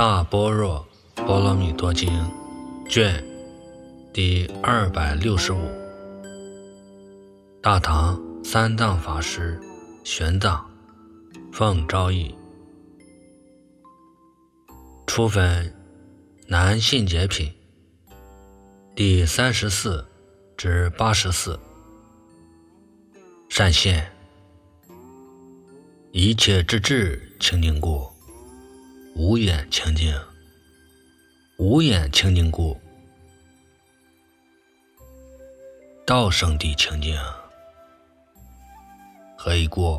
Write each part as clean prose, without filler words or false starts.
大般若波罗蜜多经卷第265，大唐三藏法师玄奘奉诏译，初分南信解品第34至84。善现一切之智清净故，无眼清净；无眼清净故，道生地清净。何以故？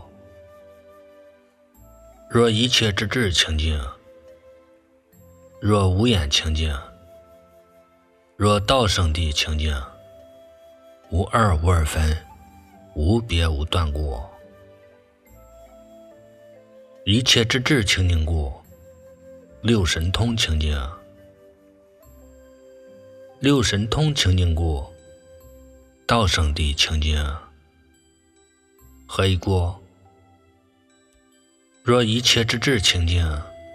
若一切之智清净，若无眼清净，若道生地清净，无二无二分，无别无断故。一切之智清净故，六神通清净；六神通清净故，道生地清净。何以故？若一切之智清净，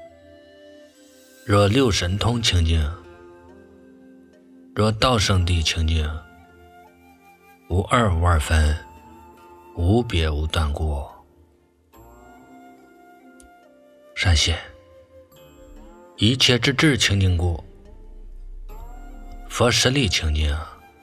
若六神通清净，若道生地清净，无二无二分，无别无断故。善现一切之智清净故，佛实力清净；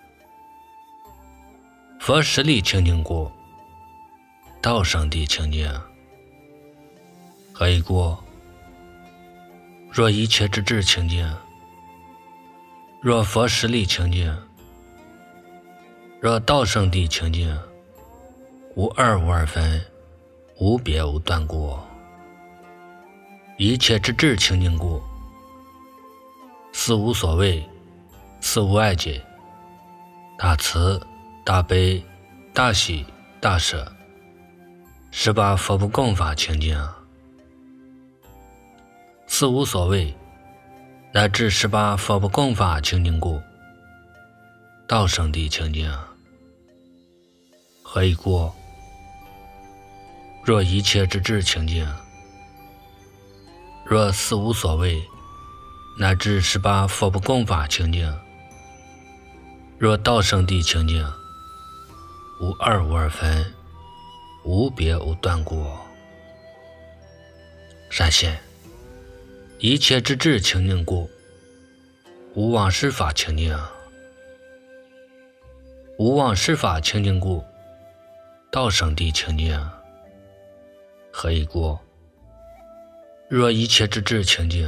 佛实力清净故，道生地清净。何以故？若一切之智清净，若佛实力清净，若道生地清净，无二无二分，无别无断故。一切之智清净故，四无所谓，四无碍解，大慈大悲大喜大舍，18佛不共法清净。四无所谓乃至18佛不共法清净故，道生地清净。何以故？若一切之智清净，若四无所谓乃至18佛不共法清净，若道生地清净，无二无二分，无别无断故。善现一切之智清净故，无妄施法清净；无妄施法清净故，道生地清净。何以故？若一切之智清净，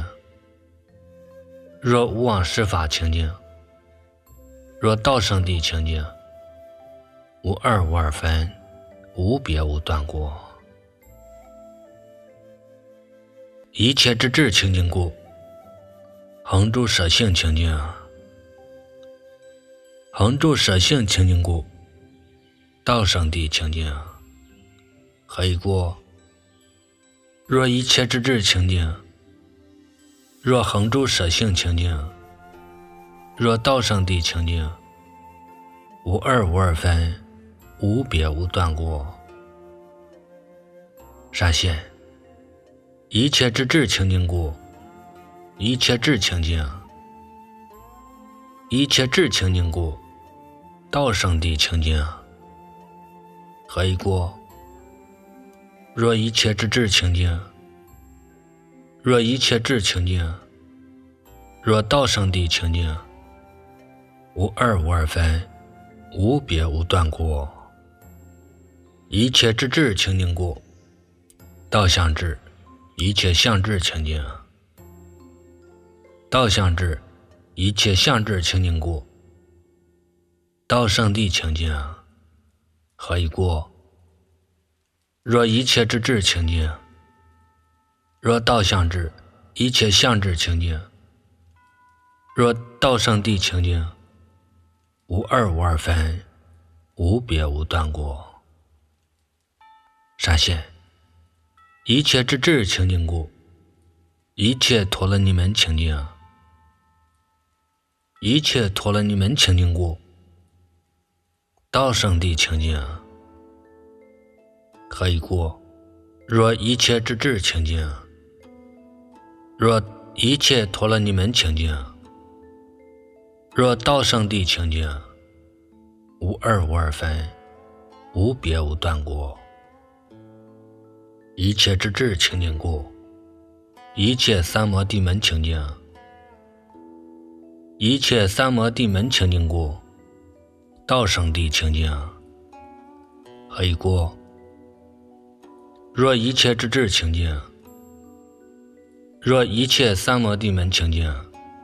若无妄施法清净，若道生地清净，无二无二分，无别无断故。一切之智清净故，恒住舍性清净；恒住舍性清净故，道生地清净。何以故？若一切之智清净，若恒住舍性清净，若道生地清净，无二无二分，无别无断故。善现一切之智清净故，一切智清净；一切智清净故，道生地清净。何以故？若一切之智清净，若一切智清净，若道生地清净，无二无二分，无别无断故。一切之智清净故，道相智一切相智清净；道相智一切相智清净故，道生地清净。何以故？若一切之智清净，若道相智一切相智清净，若道生地清净，无二无二分，无别无断故。善现一切之智清净故，一切陀罗尼门清净；一切陀罗尼门清净故，道生地清净。何以故？若一切之智清净，若一切脱了你们清净。若道生地清净，无二无二分，无别无断过。一切之智清净故，一切三摩地门清净。一切三摩地门清净故，道生地清净。何以故？若一切之智清净，若一切三摩地门清净，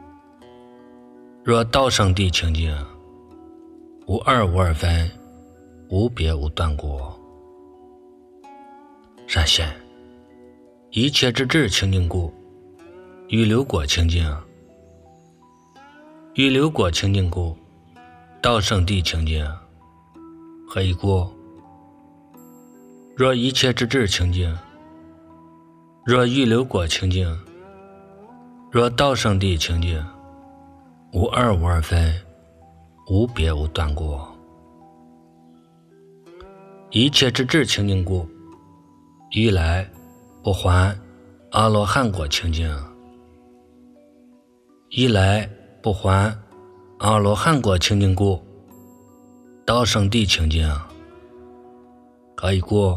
若道生地清净，无二无二分，无别无断过。善现，一切之智清净故，欲流果清净。欲流果清净故，道生地清净。何以故？若一切之智清净，若欲流果清净，若道生地清净，无二无二分，无别无断过。一切之智清净故，欲来不还阿罗汉果清净。欲来不还阿罗汉果清净故，道生地清净。何以故？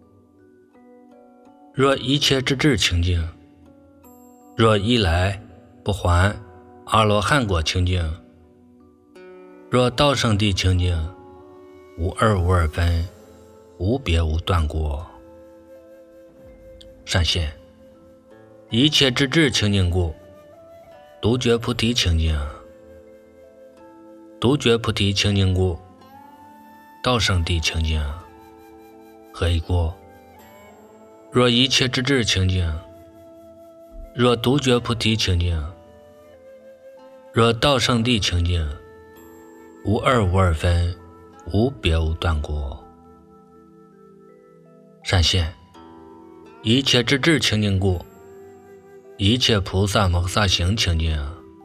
若一切之智清净，若一来不还阿罗汉果清净，若道生地清净，无二无二分，无别无断过。善现，一切之智清净故，独觉菩提清净。独觉菩提清净故，道生地清净。何以故？若一切之智清净，若独觉菩提清净，若道生地清净，无二无二分，无别无断过。善现，一切之智清净故，一切菩萨摩诃萨行清净。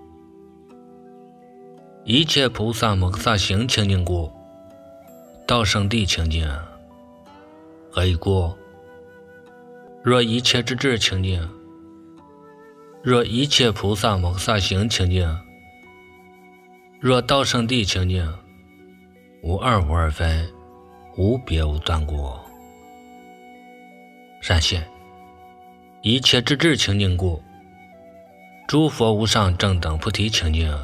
一切菩萨摩诃萨行清净故，道生地清净。何以故？若一切之智清净，若一切菩萨摩诃萨行清净，若道生地清净，无二无二分，无别无断过。善现，一切之智清净故，诸佛无上正等菩提清净。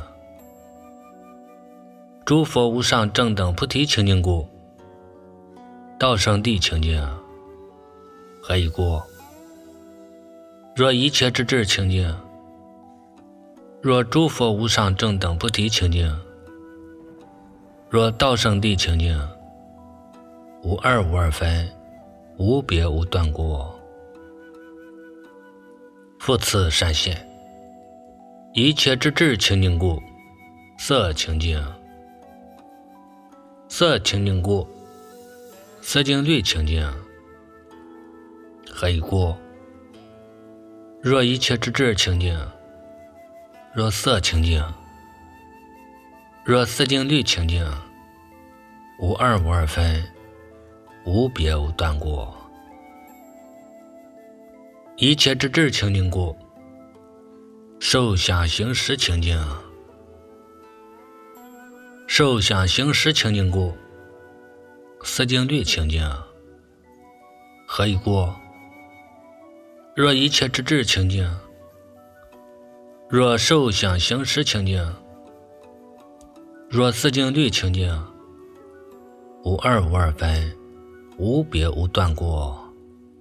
诸佛无上正等菩提清净故，道生地清净。何以故？若一切之智清净，若诸佛无上正等菩提清净，若道生地清净，无二无二分，无别无断过。复次善现，一切之智清净故，色清净。色清净故，色净律清净。何以故？若一切之智清净，若色清净，若色净律清净，无二无二分，无别无断过。一切之智清净故，受想行识清净。受想行识清净故，色净律清净。何以故？若一切之智清净，若受想行识清净，若色净律清净，无二无二分，无别无断过。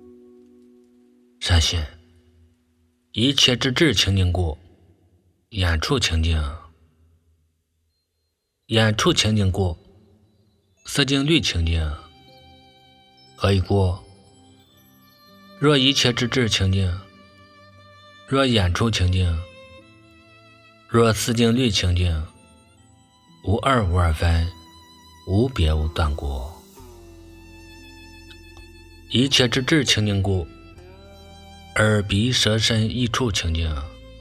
善现，一切之智清净故，眼处清净。眼处清净故，色净律清净。何以故？若一切之智清净，若眼处清净，若色净律清净，无二无二分，无别无断过。一切之智清净故，耳鼻舌身意处清净。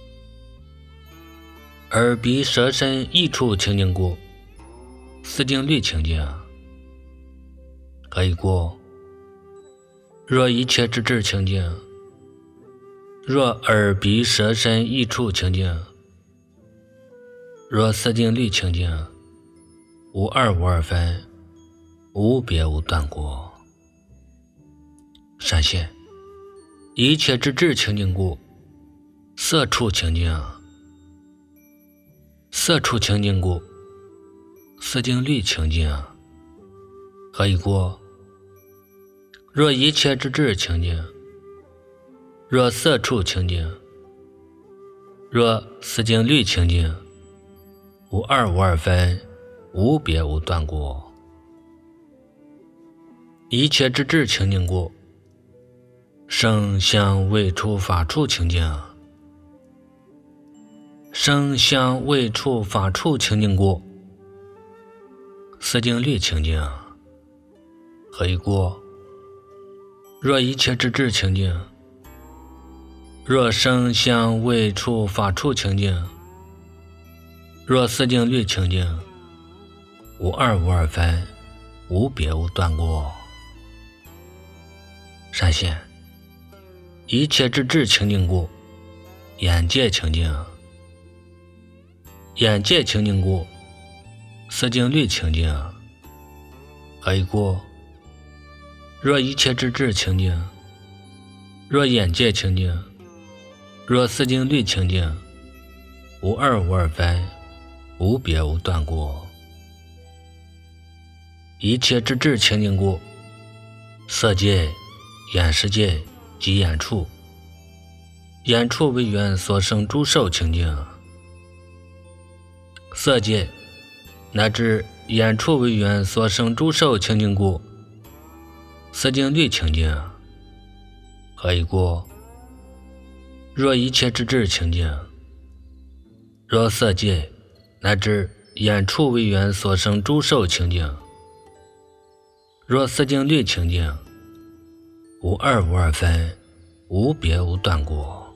耳鼻舌身意处清净故，色净律清净。何以故？若一切之智清净， 若耳鼻舌身意处清净，若四境律清净，无二无二分，无别无断过。闪现一切之智清净故，色处清净，色处清净故，四境律清净。何以故？若一切之智清净，若色处清净，若四境律清净，无二无二分，无别无断过。一切之智清净故，声香味触法处清净，声香味触法处清净故，四境律清净。何以故？若一切之智清净，若声香味触法处清净，若四境律清净，无二无二分，无别无断过。闪现一切之智清净故，眼界清净，眼界清净故，四境律清净。何以故？若一切之智清净，若眼界清净，若四境律清净，无二无二分，无别无断过。一切之智清净故，色界、眼识界及眼处，眼处为缘所生诸受清净，色界乃至眼处为缘所生诸受清净故，四境律清净。何以故？若一切之智清净，若色界乃至眼处为缘所生诸受清净，若四境律清净，无二无二分，无别无断过。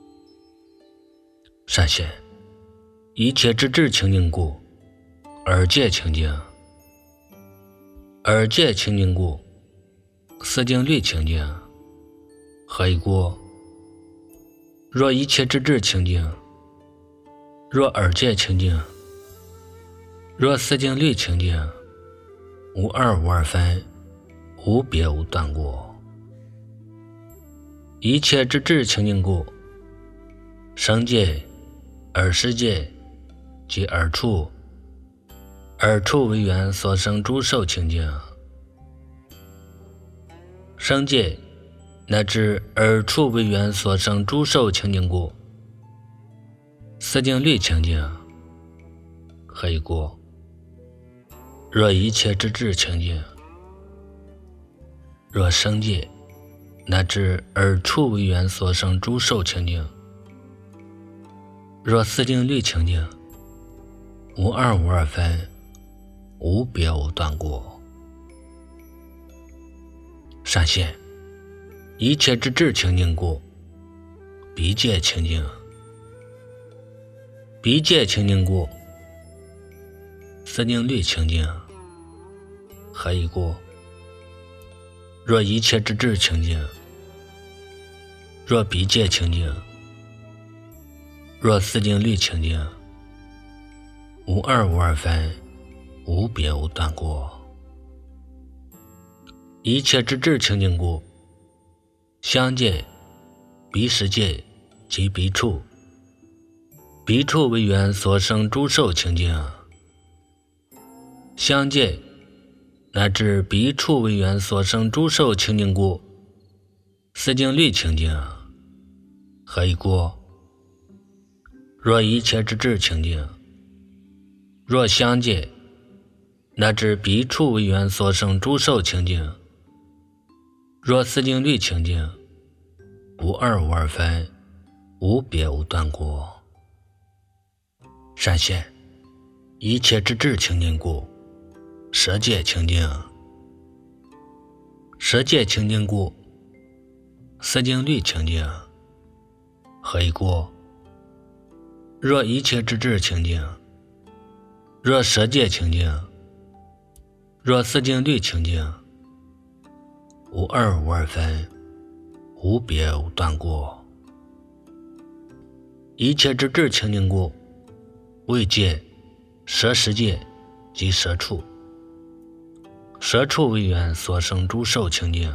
闪现一切之智清净故，耳界清净，耳界清净故，四境律清净。何以故？若一切之智清净，若耳界清净，若四境律清净，无二无二分，无别无断过。一切之智清净故，声界、耳识界及耳处，耳处为缘所生诸受清净，声界乃至耳处为缘所生诸受清净故，四境律清净。何以故？若一切之智清净，若声界乃至耳处为缘所生诸受清净，若四境律清净，无二无二分，无别无断过。闪现一切之智清净故，鼻界清净，鼻界清净故，四境律清净。何以故？若一切之智清净，若鼻界清净，若四境律清净，无二无二分，无别无断过。一切之智清净故，香界、鼻识界及鼻处，鼻处为缘所生诸受清净，香界乃至鼻处为缘所生诸受清净故，四境律清净。何以故？若一切之智清净，若香界乃至鼻处为缘所生诸受清净，若四境律清净，无二无二分，无别无断过。闪现一切之智清净故，舌界清净，舌界清净故，四境律清净。何以故？若一切之智清净，若舌界清净，若四境律清净，无二无二分，无别无断过。 一切之智清净故，为界、摄世界及摄处。摄处为缘所生诸受清净，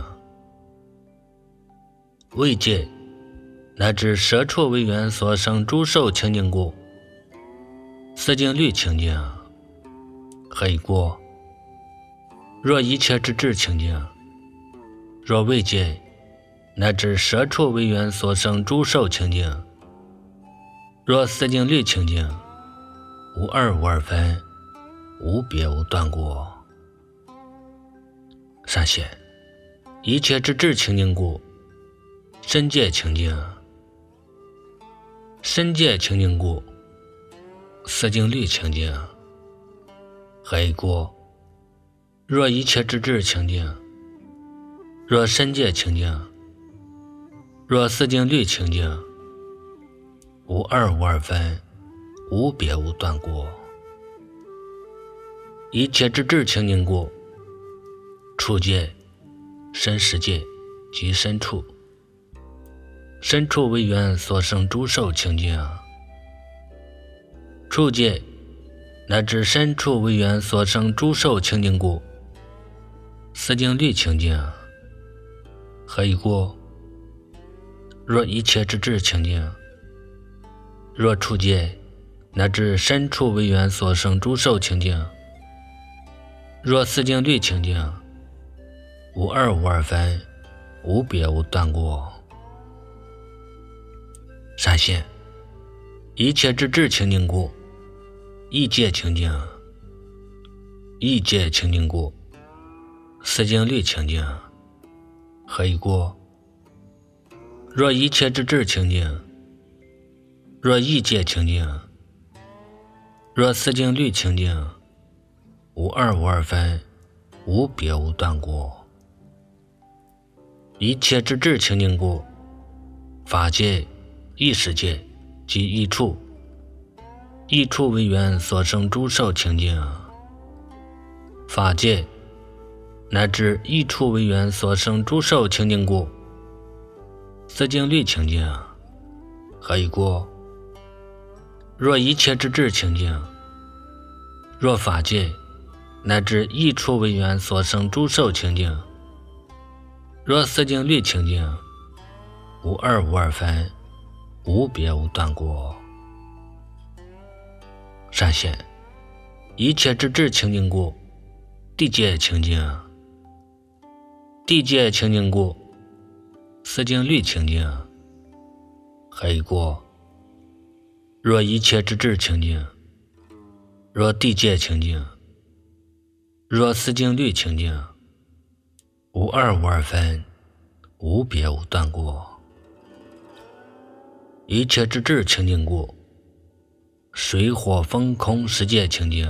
为界乃至摄处为缘所生诸受清净故，四境律清净，何以故？若一切之智清净，若为界乃至摄处为缘所生诸受清净，若四境律清净，无二无二分，无别无断过。善显，一切之智清净故，身界清净，身界清净故，四境律清净，何以故？若一切之智清净，若身界清净，若四境律清净，无二无二分，无别无断过。一切之智清净故，处界、身世界及身处。身处为缘所生诸受清净，处界乃至身处为缘所生诸受清净故，四境律清净，何以故？若一切之智清净，若处界乃至身处为缘所生诸受清净，若四境律清净，无二无二分，无别无断过。善显，一切之智清净故，意界清净，意界清净故，四境律清净，何以故？若一切之智清净，若意界清净，若四境律清净，无二无二分，无别无断过。一切之智清净故，法界、意识界及意处，意处为缘所生诸受清净，法界乃至意处为缘所生诸受清净故，四境律清净，何以故？若一切之智清净，若法界乃至意处为缘所生诸受清净，若四境律清净，无二无二分，无别无断过。善显，一切之智清净故，地界清净，地界清净故，四境律清净，何以故？若一切之智清净，若地界清净，若四境律清净，无二无二分，无别无断过。一切之智清净故，水火风空十界清净，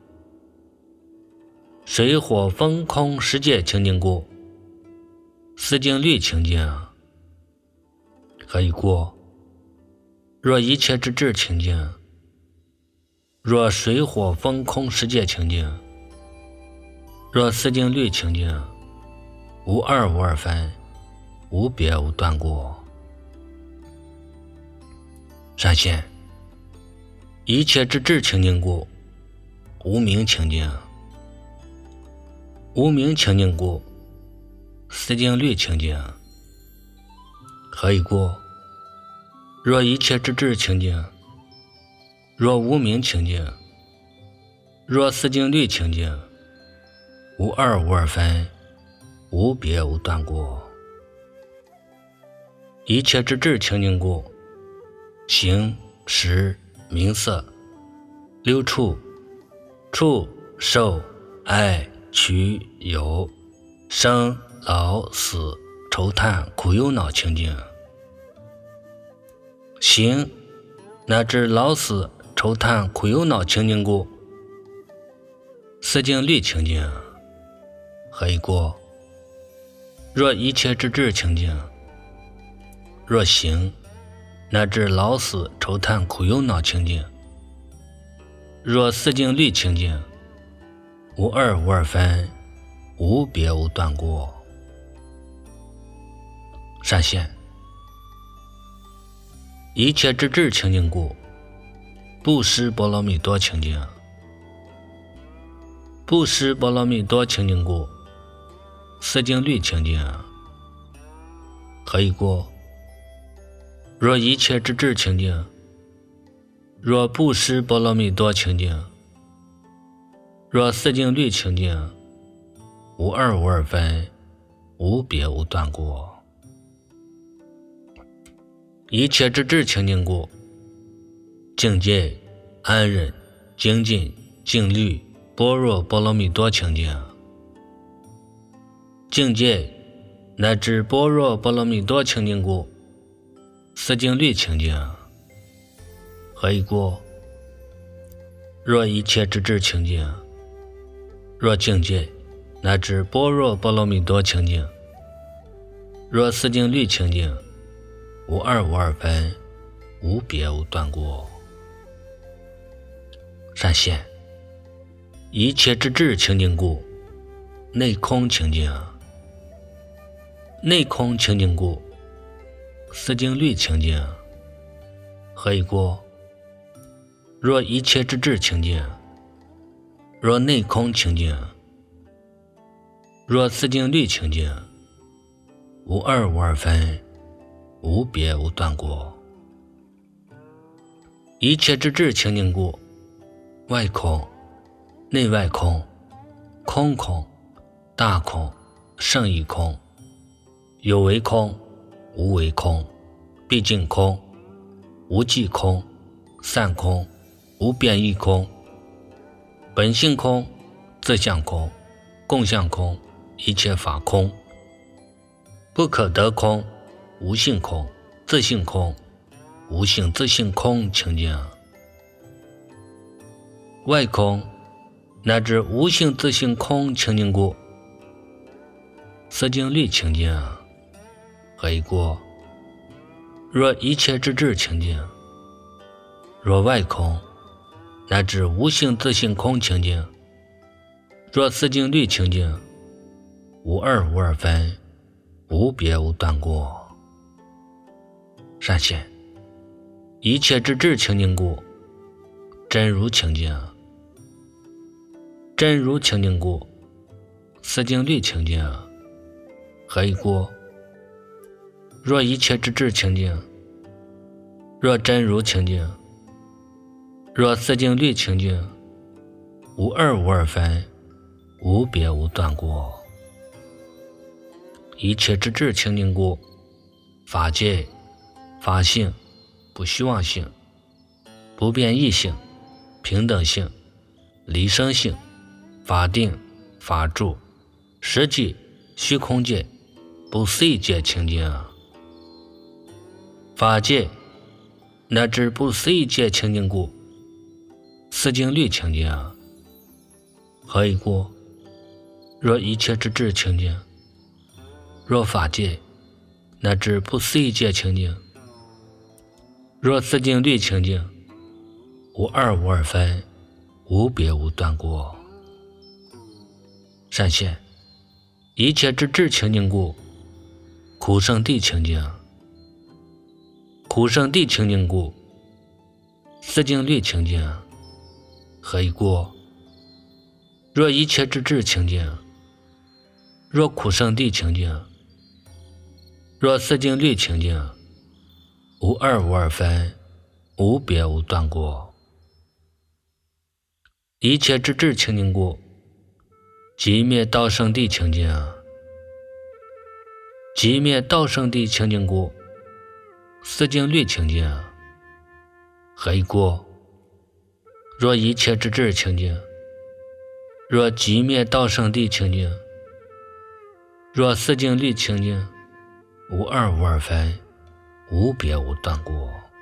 水火风空十界清净故，四境律清净，何以故？若一切之智清净，若水火风空十界清净，若四境律清净，无二无二分，无别无断过。善显，一切之智清净故，无明清净，无明清净故，四境律清净，何以故？若一切之智清净，若无明清净，若四境律清净，无二无二分，无别无断过。一切之智清净故，形、识、名色、六处、触、受、爱、取、有、生、老、死、愁叹、苦忧恼清净。形乃至老死、愁叹、苦忧恼清净故，四境律清净，何以故？若一切之智清净，若形乃至老死、愁叹、苦忧恼清净，若四境律清净，无二无二分，无别无断过。善显， 一切之智清净故，不识波罗蜜多清净。不识波罗蜜多清净故，四境律清净。何以故？若一切之智清净，若不识波罗蜜多清净，若四境律清净，无二无二分，无别无断故。一切之智清净故，境界、安忍、精进、静虑、般若波罗蜜多清净。境界乃至般若波罗蜜多清净故，四境律清净。何以故？若一切之智清净，若境界乃至般若波罗蜜多清净，若四境律清净，无二无二分，无别无断故。善现一切之智清净故，内空清净。内空清净故，四境律清净。何以故？若一切之智清净，若内空清净，若四境律清净，无二无二分，无别无断故。一切之智清净故，外空、内外空、空空、大空、胜义空、有为空、无为空、毕竟空、无际空、散空、无变异空、本性空、自相空、共相空、一切法空、不可得空、无性空、自性空、无性自性空清净。外空乃至无性自性空清净故，四境律清净。何以故？若一切之智清净，若外空乃至无性自性空清净，若四境律清净，无二无二分，无别无断故。善现一切之智清净故，真如清净。真如清净故，四境律清净。何以故？若一切之智清净，若真如清净，若四境律清净，无二无二分，无别无断故。一切之智清净故，法界、法性、不虚妄性、不变异性、平等性、离生性、法定、法住、实际、虚空界、不思议界清净。法界乃至不思议界清净故，四境律清净。何以故？若一切之智清净，若法界乃至不思议界清净，若四境律清净，无二无二分，无别无断故。善现一切之智清净故，苦圣地清净。苦圣地清净故，四境律清净。何以故？若一切之智清净，若苦圣地清净，若四境律清净，无二无二分，无别无断故。一切之智清净故，寂灭道圣地清净。寂灭道圣地清净故，四境律清净。何以故？若一切之智清净，若寂灭道圣地清净，若四境律清净，无二无二分，无别无断故。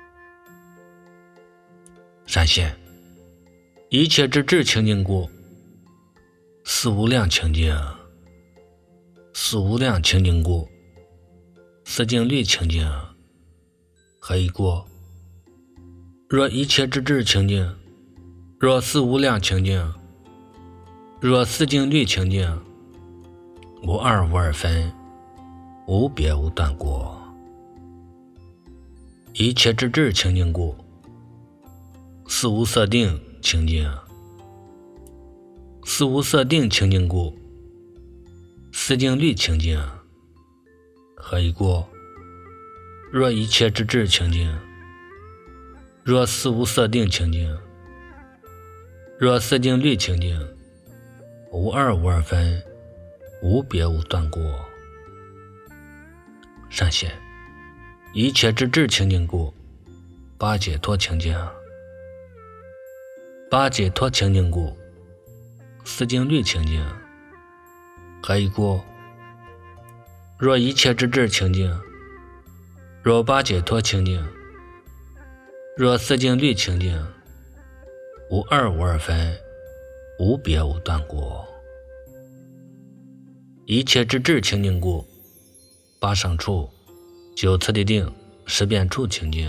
善现一切之智清净故，四无量清净。四无量清净故，四境律清净。何以故？若一切之智清净，若四无量清净，若四境律清净，无二无二分，无别无断故。 一切之智清净故，四无色定清净。四无色定清净故，四境律清净。何以故？若一切之智清净，若四无色定清净，若四境律清净，无二无二分，无别无断过。上线一切之智清净故，八解脱清净。八解脱清净故，四境律清净。何以故？若一切之智清净，若八解脱清净，若四境律清净，无二无二分，无别无断过。一切之智清净故，八胜处九次第定十遍处清净。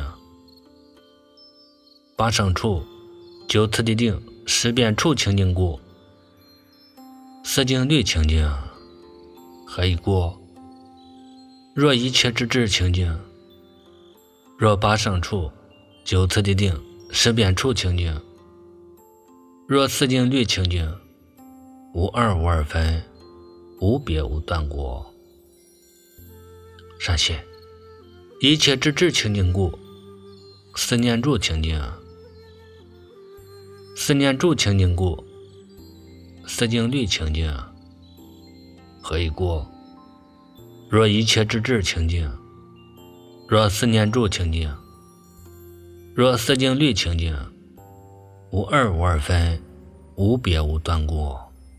八胜处九次第定十遍处清净故，四境律清净。何以故？若一切之智清净，若八胜处九次第定十遍处清净，若四境律清净，无二无二分，无别无断过。上线一切之智清净故，四念住清净。四念住清净故，四境律清净。何以故？若一切之智清净，若四念住清净，若四境律清净，无二无二分，无别无断过。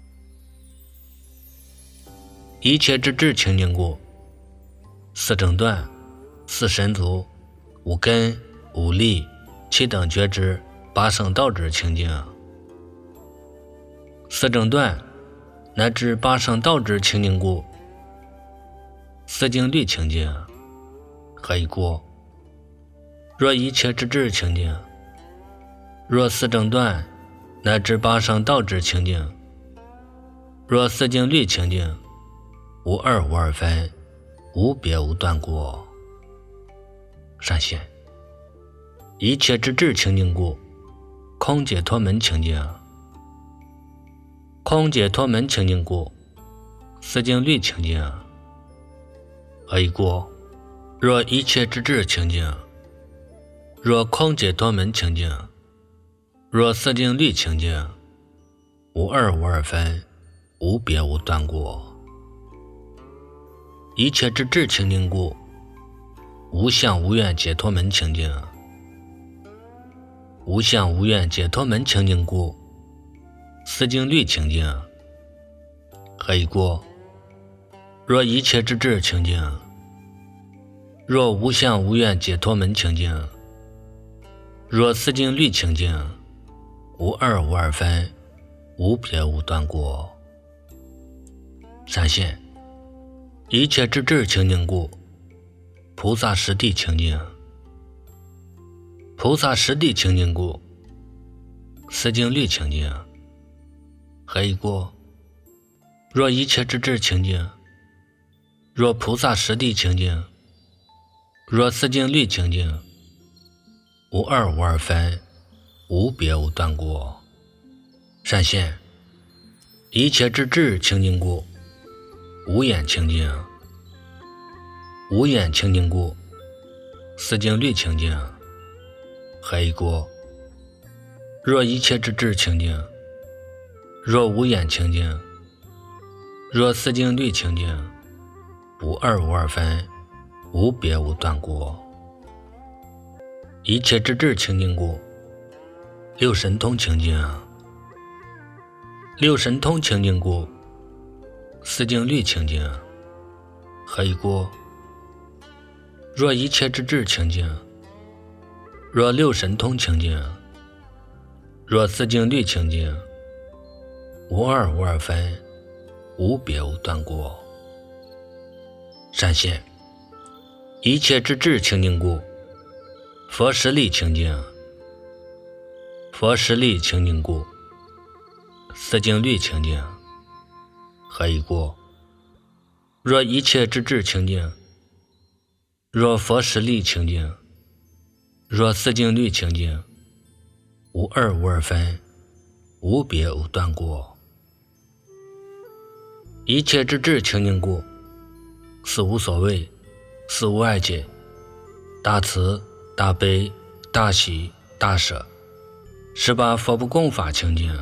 一切之智清净故，四正断四神足五根五力七等觉知八圣道之清净。四正断乃至八圣道之清净故，四境律清净。何以故？若一切之智清净，若四正断乃至八圣道之清净，若四境律清净，无二无二分，无别无断过。上线一切之智清净故，空解脱门清净。空解脱门清净故，四境律清净。何以故？若一切之智清净，若空解脱门清净，若四境律清净，无二无二分，无别无断过。一切之智清净故，无相无愿解脱门清净。无相无愿解脱门清净故，四境律清净。何以故？若一切之智清净，若无相无愿解脱门清净，若四境律清净，无二无二分，无别无断过。上线一切之智清净故，菩萨实地清净。菩萨实地清净故，四境律清净。何以故？若一切之智清净，若菩萨实地清净，若四境律清净，无二无二分，无别无断过。上线一切之智清净故，无眼清净。无眼清净故，四境律清净。何以故？若一切之智清净，若无眼清净，若四境律清净，无二无二分，无别无断过。一切之智清净故，六神通清净。六神通清净故，四境律清净。何以故？若一切之智清净，若六神通清净，若四境律清净，无二无二分，无别无断过。上线一切之智清净故，佛实力清净。佛实力清净故，四境律清净。何以故？若一切之智清净，若佛实力清净， 若四境律清净，无二无二分，无别无断过。一切之智清净故，是无所谓，是无爱解，大慈大悲大喜大舍，18佛不共法清净，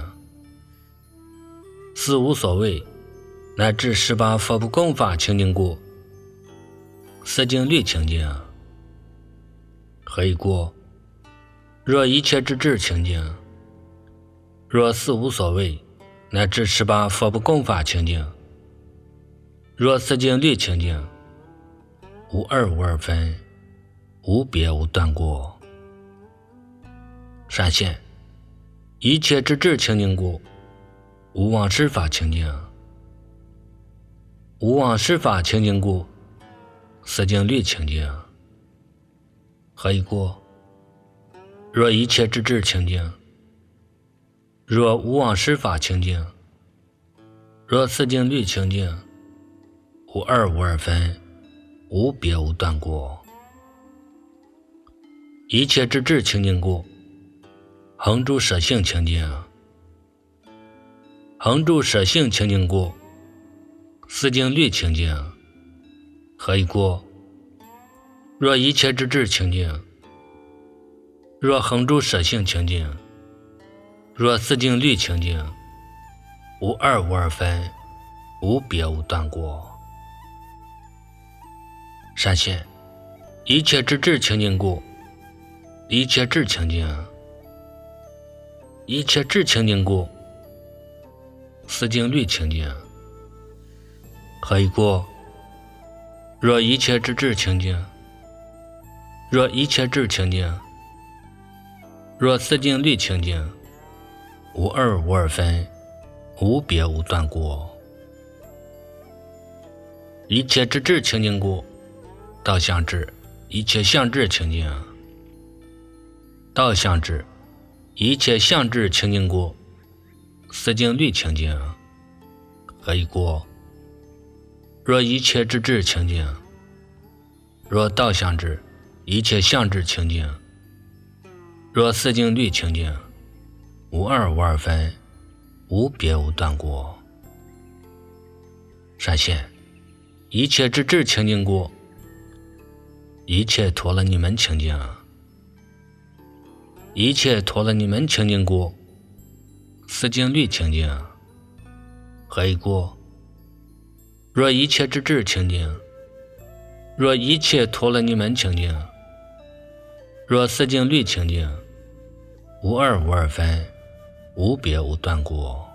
是无所谓，乃至18佛不共法清净故，四境律清净。何以故？若一切之智清净，若四无所谓，乃至18佛不共法清净，若四境律清净，无二无二分，无别无断过。闪现一切之智清净故，无妄施法清净。无妄施法清净故，四境律清净。何以故？若一切之智清净，若无妄施法清净，若四境律清净，无二无二分，无别无断过。一切之智清净故，恒住舍性清净。恒住舍性清净故，四境律清净。何以故？若一切之智清净，若恒住舍性清净，若四境律清净，无二无二分，无别无断过。闪现一切之智清净故，一切智清净。一切智清净故，四境律清净。何以故？若一切之智清净，若一切智清净，若四境律清净，无二无二分，无别无断过。一切之智清净故，道相智一切相智清净。道相智一切相智清净故，四境律清净。何以故？若一切之智清净，若道相智一切相智清净，若四境律清净，无二无二分，无别无断过。闪现一切之智清净故，一切陀罗尼门清净。一切陀罗尼门清净故，四境律清净。何以故？若一切之智清净，若一切陀罗尼门清净，若四境律清净，无二无二分，无别无断过。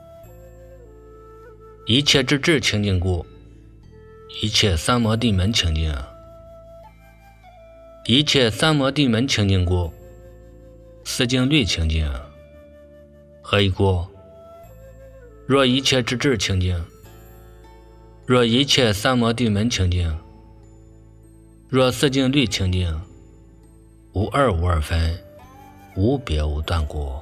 一切之智清净故，一切三摩地门清净。一切三摩地门清净故，四境律清净。何以故？若一切之智清净，若一切三摩地门清净，若四境律清净，无二无二分，无别无断过。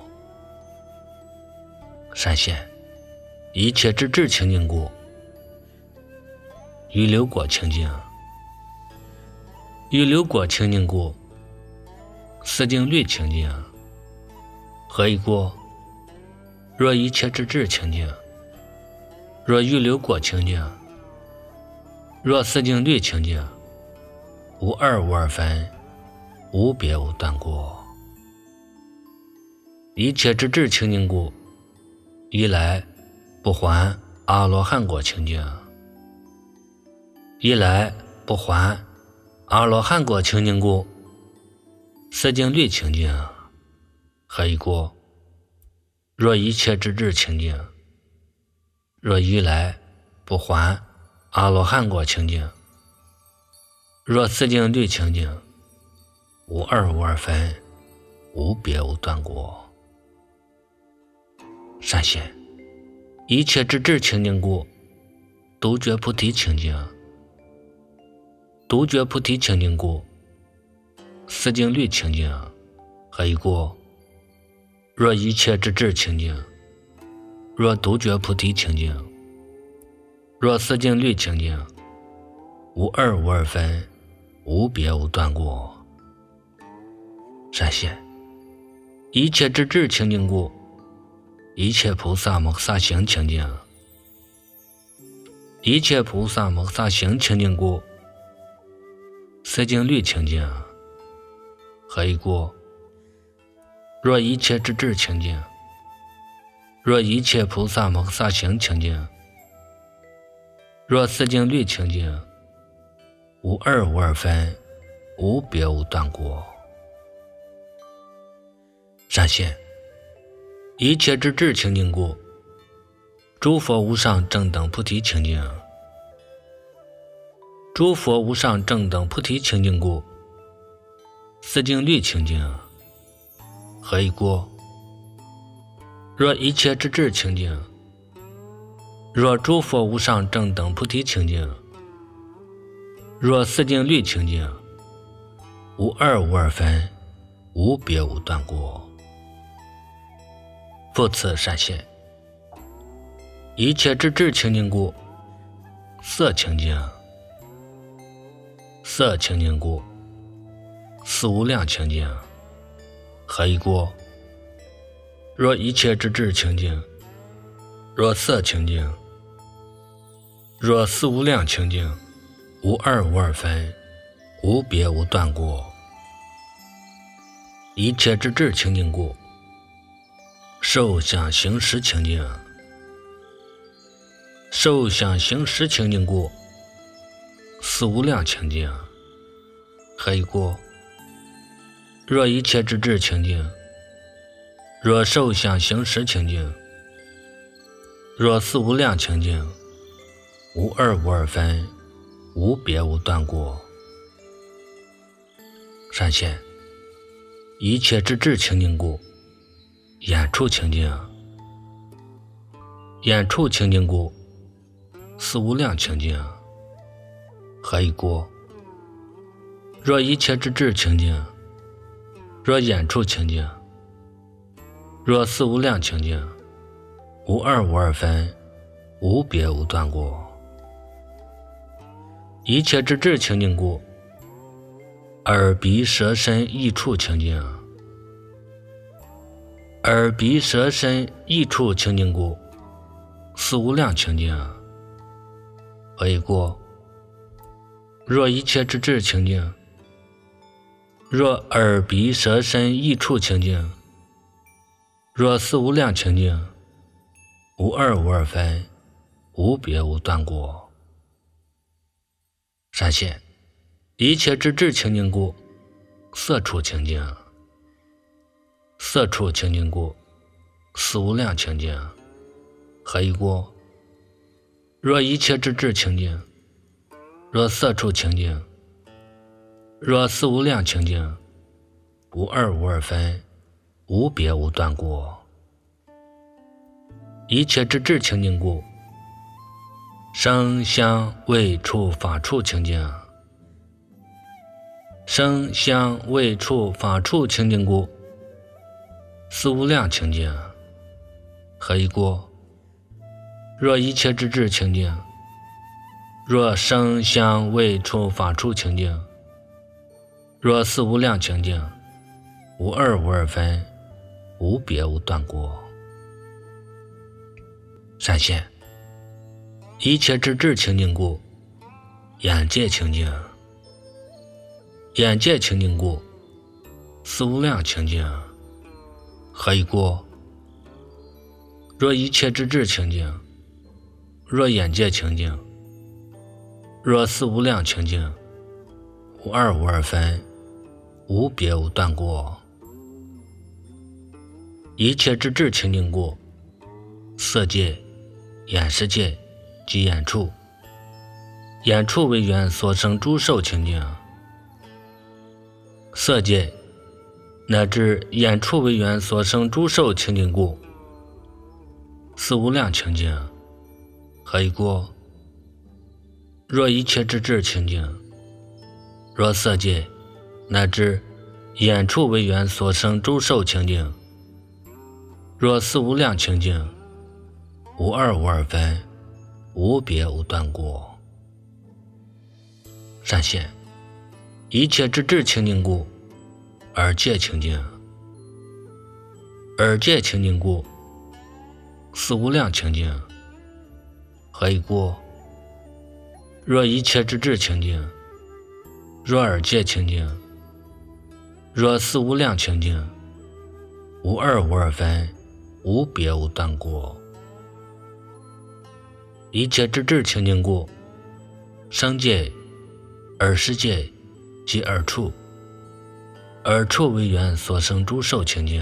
闪现一切之智清净故，于流果清净。于流果清净故，四境律清净。何以故？若一切之智清净，若于流果清净，若四境律清净，无二无二分，无别无断过。一切之智清净故，一来不还阿罗汉果清净。一来不还阿罗汉果清净故，四境律清净。何以故？若一切之智清净，若一来不还阿罗汉果清净，若四境律清净，无二无二分，无别无断过。闪现一切之智清净故，独觉菩提清净。独觉菩提清净故，四境律清净。何以故？若一切之智清净，若独觉菩提清净，若四境律清净，无二无二分，无别无断过。 闪现一切之智清净故，一切菩萨摩萨行清净，一切菩萨摩萨行清净故，色净律清净。何以故？若一切之智清净，若一切菩萨摩萨行清净，若色净律清净，无二无二分，无别无断过。闪现一切之智清净故，诸佛无上正等菩提清净，诸佛无上正等菩提清净故，色净律清净。何以故？若一切之智清净，若诸佛无上正等菩提清净，若色净律清净，无二无二分，无别无断过。复次闪现一切之智清净故，色清净，色清净故，思无量清净。何以故？若一切之智清净，若色清净，若思无量清净，无二无二分，无别无断过。一切之智清净故，受想行识清净，受想行识清净故，思无量清净。何以故？若一切之智清净，若受想行识清净，若思无量清净，无二无二分，无别无断过。闪现一切之智清净故，眼处清净，眼处清净故，思无量清净。何以故？若一切之智清净，若眼处清净，若思无量清净，无二无二分，无别无断过。一切之智清净故，耳鼻舌身意处清净，耳鼻舌身意处清净故，思无量清净。何以故？若一切之智清净，若耳鼻舌身意处清净，若思无量清净，无二无二分，无别无断过。闪现一切之智清净故，色处清净，色处清净故，思无量清净。何以故？若一切之智清净，若色处清净，若思无量清净，无二无二分，无别无断过。一切之智清净故，声香味触法处清净，声香味触法处清净故，思无量清净。何以故？若一切之智清净，若声香味触法处清净，若思无量清净，无二无二分，无别无断过。闪现一切之智清净故，眼界清净，眼界清净故，思无量清净。何以故？若一切之智清净，若眼界清净，若思无量清净，无二无二分，无别无断过。一切之智清净故，色界、眼识界及眼处，眼处为缘所生诸受清净，色界乃至眼处为缘所生诸受清净故，思无量清净。何以故？若一切之智清净，若色界乃至眼处为缘所生诸受清净，若思无量清净，无二无二分，无别无断过。闪现一切之智清净故， 二界清净。二界清净故，四无量清净。何以故？若一切之智清净，若二界清净，若四无量清净，无二无二分，无别无断故。一切之智清净故，生界、二世界及二处，二处为缘所生诸受清净。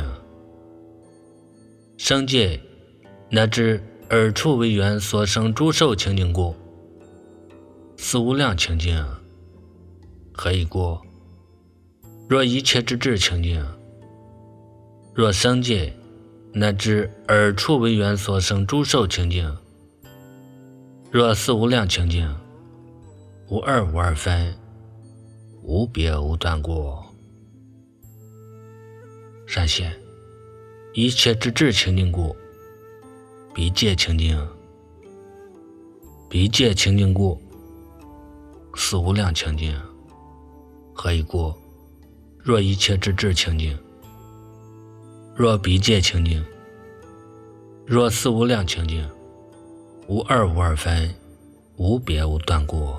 生界乃至二处为缘所生诸受清净故，四无量清净。何以故？若一切之智清净，若生界乃至二处为缘所生诸受清净，若四无量清净，无二无二分，无别无断故。善现一切之智清净故，彼界清净。彼界清净故，四无量清净。何以故？若一切之智清净，若彼界清净，若四无量清净，无二无二分，无别无断故。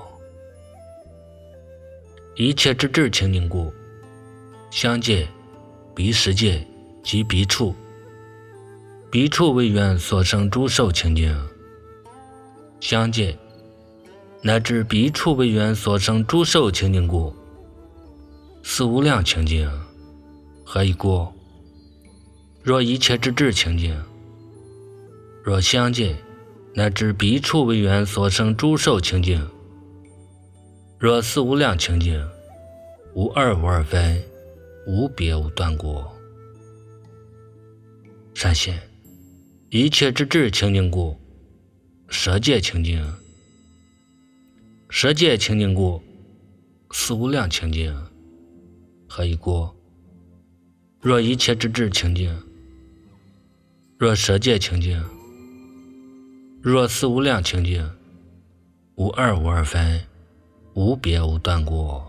一切之智清净故，相界、彼时界及彼处，彼处为缘所生诸受清净。相界乃至彼处为缘所生诸受清净故，四无量清净。何以故？若一切之智清净，若相界乃至彼处为缘所生诸受清净，若四无量清净，无二无二分，无别无断故。善现一切之智清净故，舍界清净。舍界清净故，四无量清净。何以故？若一切之智清净，若舍界清净，若四无量清净，无二无二分，无别无断故。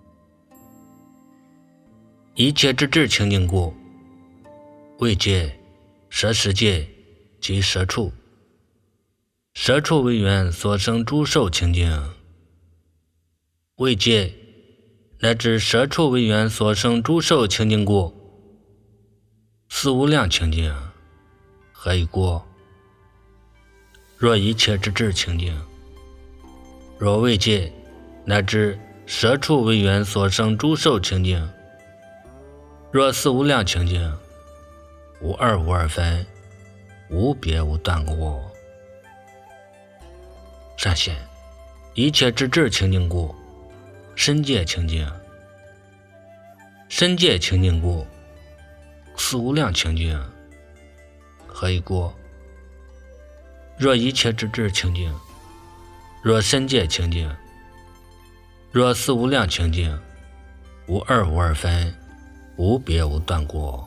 一切之智清净故，位界、舍时界及舍处，舍处为缘所生诸受清净。位界乃至舍处为缘所生诸受清净故，四无量清净。何以故？若一切之智清净，若位界乃至舍处为缘所生诸受清净，若四无量清净，无二无二分，无别无断故。善现一切之智清净故，身界清净。身界清净故，四无量清净。何以故？若一切之智清净，若身界清净，若四无量清净，无二无二分，无别无断故。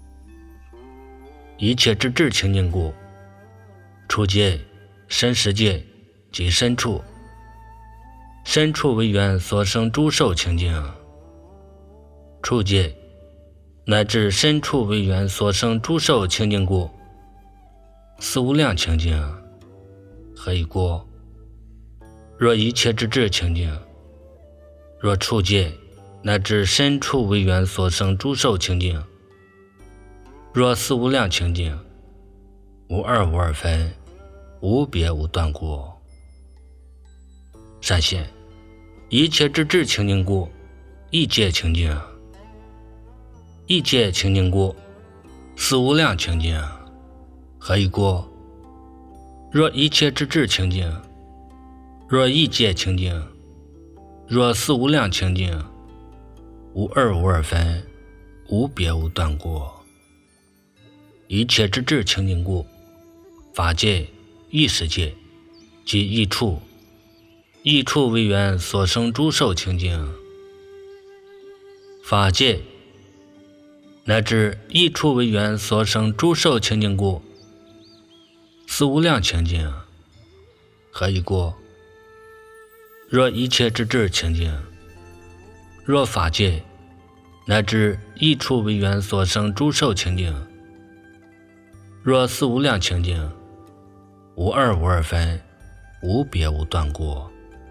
一切之智清净故，处界、身时界及身处，身处为缘所生诸受清净。处界乃至身处为缘所生诸受清净故，四无量清净。何以故？若一切之智清净，若处界乃至身处为缘所生诸受清净，若四无量清净，无二无二分，无别无断故。善现一切之智清净故，异界清净。异界清净故，四无量清净。何以故？若一切之智清净，若异界清净，若四无量清净，无二无二分，无别无断故。一切之智清净故，法界、异世界及异处，异处为缘所生诸受清净。法界乃至异处为缘所生诸受清净故，四无量清净。何以故？若一切之智清净，若法界乃至一处为缘所生诸受清净。若四无量清净，无二无二分，无别无断过。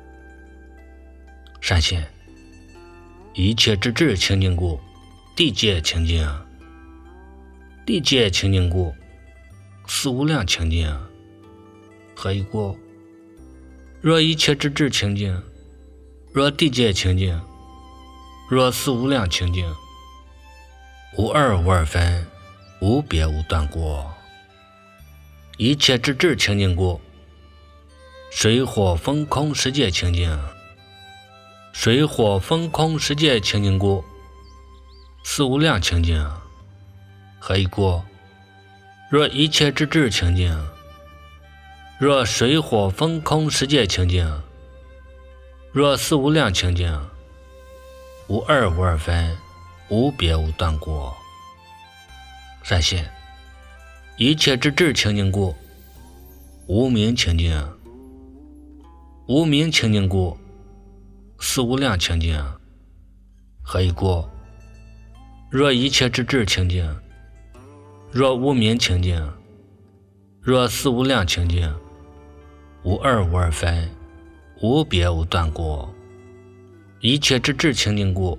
善现一切之智清净故，地界清净，地界清净故，四无量清净。何以故？若一切之智清净，若地界清净，若四无量清净，无二无二分，无别无断过。一切之智清净故，水火风空世界清净，水火风空世界清净故，四无量清净。何以故？若一切之智清净，若水火风空世界清净，若四无量清净，无二无二分，无别无断过。善现一切之智清净故，无明清净，无明清净故，四无量清净。何以故？若一切之智清净，若无明清净，若四无量清净，无二无二分，无别无断过。一切之智清净故，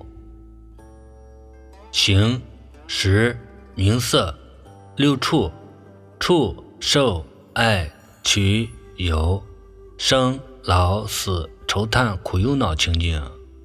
形识名色六处触受爱取有生老死愁叹苦忧恼清净。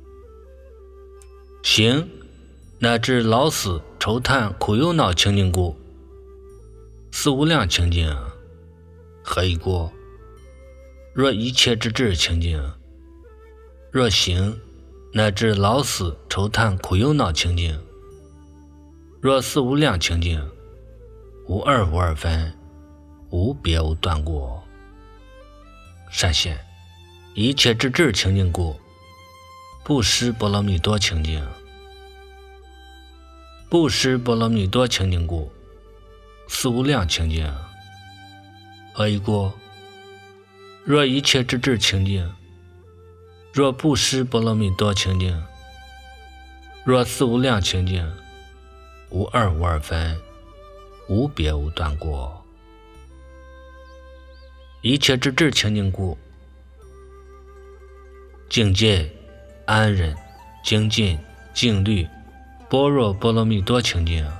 形乃至老死愁叹苦忧恼清净故，四无量清净。何以故？若一切之智清净，若形乃至老死愁叹苦忧恼清净，若四无量清净，无二无二分，无别无断过。善现一切之智清净故，布施波罗蜜多清净，布施波罗蜜多清净故，四无量清净。何以故？若一切之智清净，若布施波罗蜜多清净，若四无量清净，无二无二分，无别无断过。一切之智清净故，境界安忍精进静虑般若波罗蜜多清净，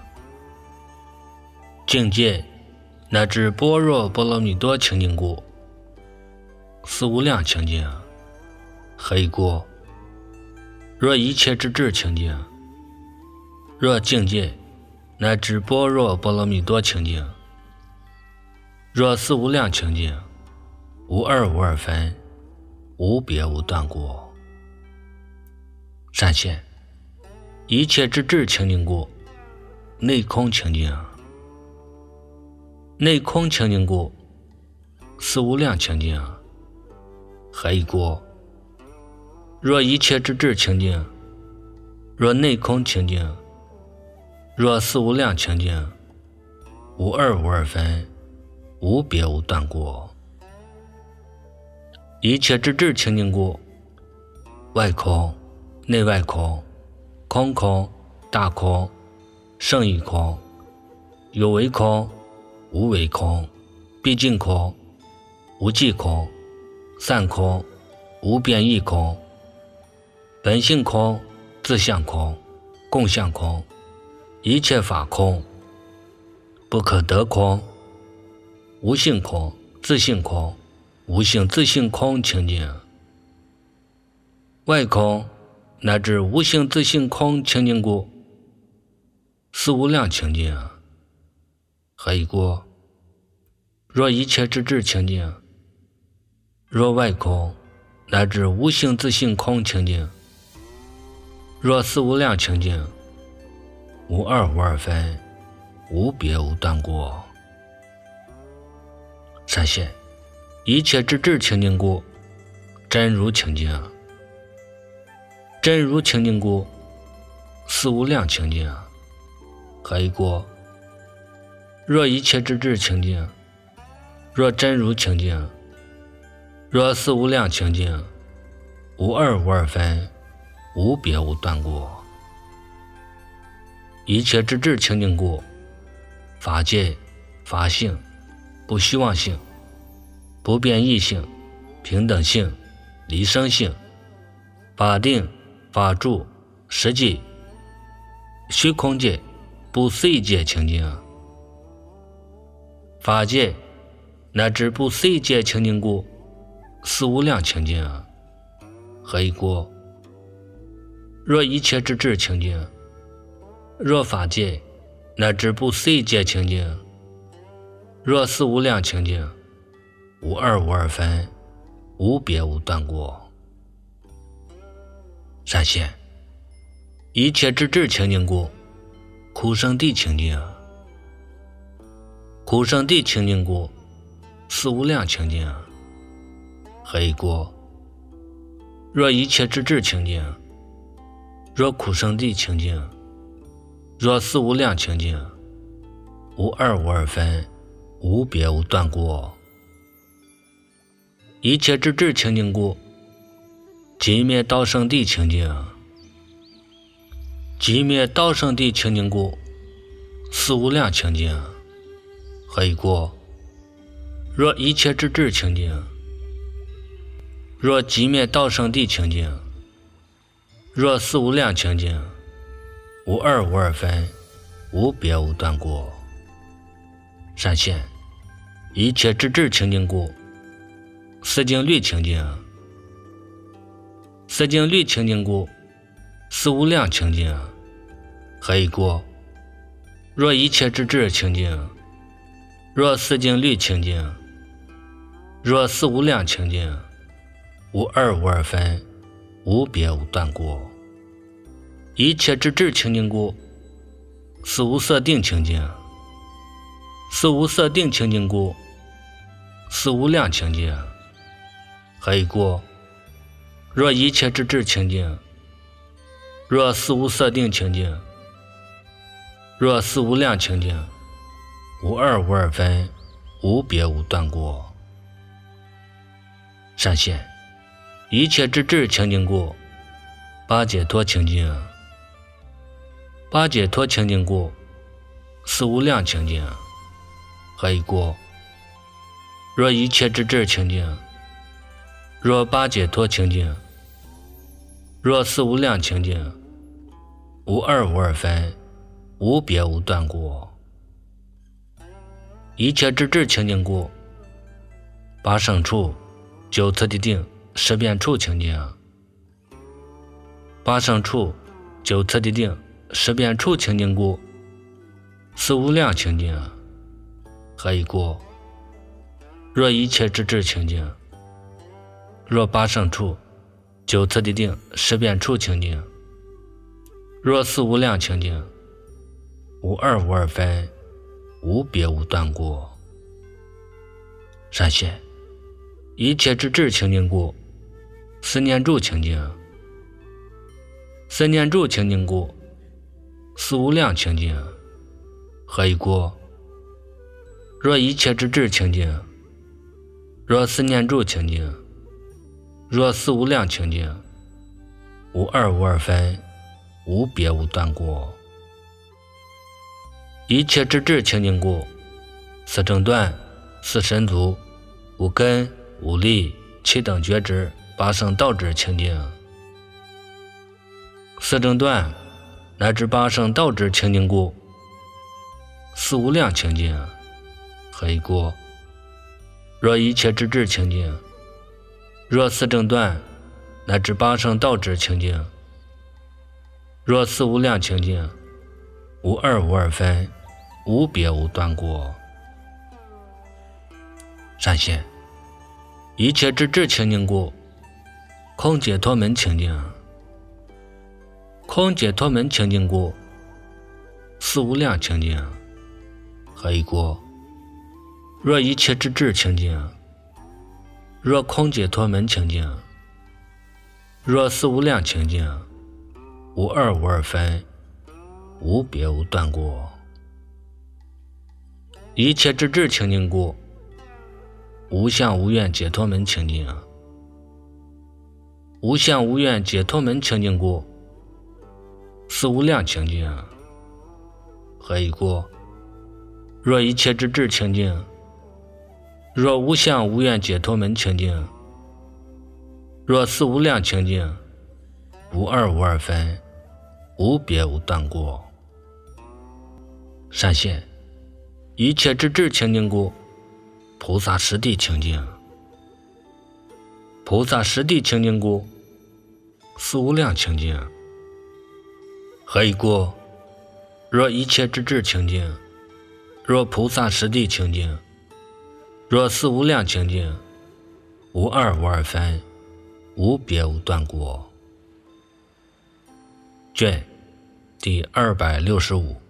境界乃至般若波罗蜜多清净故，四无量清净。何以故？若一切之智清净，若境界乃至般若波罗蜜多清净，若四无量清净，无二无二分，无别无断过。善现一切之智清净故，内空清净，内空清净故，四无量清净。何以故？若一切之智清净，若内空清净，若四无量清净，无二无二分，无别无断过。一切之智清净故，外空内外空，空空大空，胜义空，有为空无为空，毕竟空无际空，散空无变异空，本性空自相空，共相空，一切法空，不可得空，无性空自性空，无性自性空清净。外空乃至无性自性空清净故，四无量清净。何以故？若一切之智清净，若外空乃至无性自性空清净，若四无量清净，无二无二分，无别无断过。善现一切之智清净故，真如清净，真如清净故，四无量清净。何以故？若一切之智清净，若真如清净，若四无量清净，无二无二分，无别无断过。 一切之智清净故，法界、法性、不虚妄性、不变异性、平等性、离生性、法定、法住、实际、虚空界、不随意界清净，法界乃至不随意界清净故，四无量清净，何以故？若一切之智清净，若法界乃至不随意界清净，若四无量清净，无二无二分，无别无断过。善现一切之智清净故，苦生地清净，苦生地清净故，四无量清净，何以故？若一切之智清净，若苦生地清净，若四无量清净，无二无二分，无别无断过。一切之智清净故，寂灭道生地清净，寂灭道生地清净故，四无量清净，何以故？若一切之智清净，若寂灭道生地清净，若四无量清净，无二无二分，无别无断过。善现一切之智清净故，四境律清净，四境律清净故，四无量清净，何以故？若一切之智清净，若四境律清净，若四无量清净，无二无二分，无别无断过。一切之智清净故，四无色定清净，四无色定清净故，四无量清净，何以故？若一切之智清净，若四无色定清净，若四无量清净，无二无二分，无别无断过。善现一切之智清净故，八解脱清净，八解脱清净故，四无量清净，何以故？若一切之智清净，若八解脱清净，若四无量清净，无二无二分，无别无断过。一切之智清净故，八胜处、九次第定、十遍处清净，八胜处、九次第定、十遍处清净故，四无量清净，何以故？若一切之智清净，若八胜处、九次第定、十遍处清净，若四无量清净，无二无二分，无别无断过。善现一切之智清净故，四念住清净，四念住清净故，四无量清净，何以故？若一切之智清净，若四念住清净，若四无量清净，无二无二分，无别无断过。一切之智清净故，四正断、四神足、五根、五力、七等觉知、八圣道智清净，四正断乃至八圣道智清净故，四无量清净，何以故？若一切之智清净，若四正断乃至八圣道智清净，若四无量清净，无二无二分，无别无断过。善现一切之智清净故，空解脱门清净，空解脱门清净故，四无量清净，何以故？若一切之智清净，若空解脱门清净，若四无量清净，无二无二分，无别无断过。一切之智清净故，无相无愿解脱门清净，无相无愿解脱门清净故，四无量清净， 何以故？若一切之至清净，若无相无愿解脱门清净，若四无量清净，无二无二分，无别无断故。善现，一切之至清净故，菩萨实地清净。菩萨实地清净故，四无量清净。何以故？若一切之至清净，若菩萨实地清净，若四无量清净，无二无二分，无别无断故。卷第265。